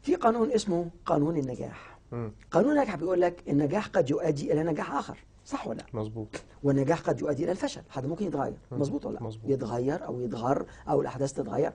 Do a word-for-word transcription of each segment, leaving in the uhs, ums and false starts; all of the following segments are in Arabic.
في قانون اسمه قانون النجاح. مم. قانون النجاح بيقول لك النجاح قد يؤدي الى نجاح اخر، صح ولا لا؟ مظبوط. والنجاح قد يؤدي الى الفشل، حد ممكن يتغير، مظبوط ولا لا؟ مظبوط. يتغير او يتغر او الاحداث تتغير،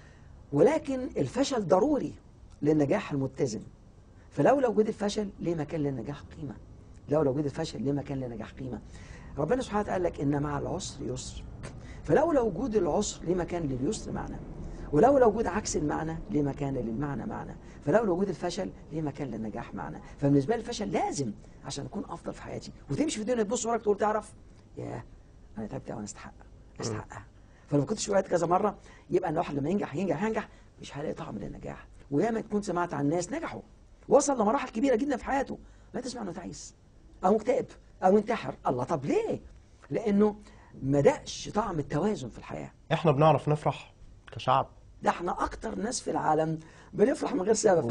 ولكن الفشل ضروري للنجاح المتزن. فلولا وجود الفشل ليه مكان للنجاح قيمه، لولا وجود الفشل ليه مكان للنجاح قيمه. ربنا سبحانه وتعالى قال لك ان مع العسر يسر، فلولا وجود العسر ليه مكان لليسر معنى، ولولا وجود عكس المعنى ليه مكان للمعنى معنى، فلولا وجود الفشل ليه مكان للنجاح معنى. فبالنسبه لي الفشل لازم عشان اكون افضل في حياتي، وتمشي في الدنيا تبص وراك تقول تعرف ياه انا تعبت وانا استحق استحقها. فلو ما كنتش وقعت كذا مره يبقى ان واحد لما ينجح ينجح ينجح مش هيلاقي طعم للنجاح. وياما تكون سمعت عن ناس نجحوا وصل لمراحل كبيره جدا في حياته، لا تسمع انه تعيس او مكتئب او انتحر. الله، طب ليه؟ لانه ما دقش طعم التوازن في الحياه. احنا بنعرف نفرح كشعب؟ ده احنا اكتر ناس في العالم بنفرح من غير سبب.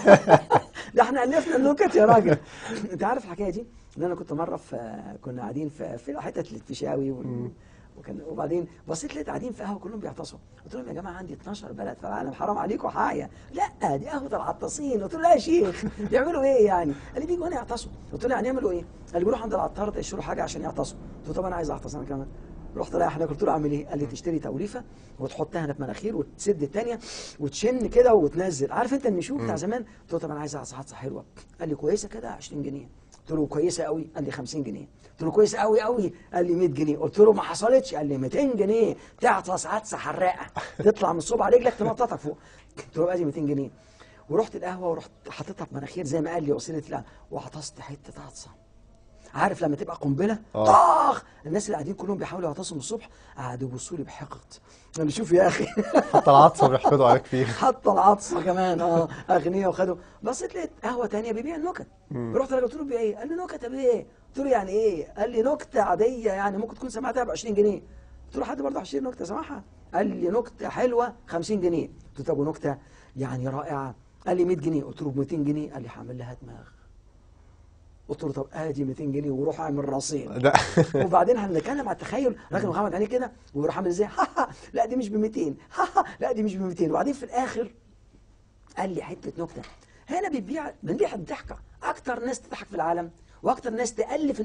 ده احنا الفنا النكت يا راجل. انت عارف الحكايه دي؟ ان انا كنت مره في كنا قاعدين في في حته الفيشاوي و... وكان وبعدين بصيت لقيت قاعدين في قهوه كلهم بيعتصوا، قلت لهم يا جماعه عندي اتناشر بلد في العالم، حرام عليكم حاجه. لا دي قهوه العطاسين. قلت له لا يا شيخ بيعملوا ايه يعني؟ قال لي بيجوا هنا يعتصوا. قلت له يعني يعملوا ايه؟ قال لي بيروحوا عند العطار يشتروا حاجه عشان يعتصوا. قلت له طب انا عايز اعطس انا كمان. رحت رايح هناك قلت له اعمل ايه؟ قال لي تشتري توليفه وتحطها هنا في مناخير وتسد الثانيه وتشن كده وتنزل، عارف انت المشوب بتاع زمان؟ قلت له طب انا عايز عطسه حلوه. قال لي كويسه كده عشرين جنيه. قلت له كويسه قوي؟ قال لي خمسين جنيه. قلت له كويسه قوي قوي؟ قال لي مية جنيه. قلت له ما حصلتش. قال لي ميتين جنيه تعطس عطسه حراقه تطلع من الصوب على رجلك تنططك فوق. قلت له ادي ميتين جنيه. ورحت القهوه ورحت حطيتها في مناخير زي ما قال لي وسيله لا، وعطست حته عطسه. عارف لما تبقى قنبله طاخ، الناس اللي قاعدين كلهم بيحاولوا يعتصموا الصبح قعدوا يبصوا لي بحقد. قال لي شوف يا اخي حتى العطسه بيحقدوا عليك فيها. حتى العطسه كمان اه اغنياء وخدوا. بصيت لقيت قهوه ثانيه بيبيع النكت. رحت له قلت له بيبيع ايه؟ قال لي نكت. طب ايه؟ قلت له يعني ايه؟ قال لي نكته عاديه يعني ممكن تكون سمعتها ب عشرين جنيه. قلت له حد برضه هيشتري نكته سمعها؟ قال لي نكته حلوه خمسين جنيه. قلت له طب ونكته يعني رائعه؟ قال لي مية جنيه. قلت له ب ميتين جنيه. قال لي هعمل لها دماغ. قلت له طب ادي ميتين جنيه وروح اعمل رصيد. وبعدين هنتكلم على التخيل، راجل مغمض عليه كده ويروح عامل ازاي؟ لا دي مش ب ميتين، لا دي مش ب ميتين. وبعدين في الاخر قال لي حته نكته. هنا بتبيع بنبيع الضحكه. اكتر ناس تضحك في العالم واكتر ناس تالف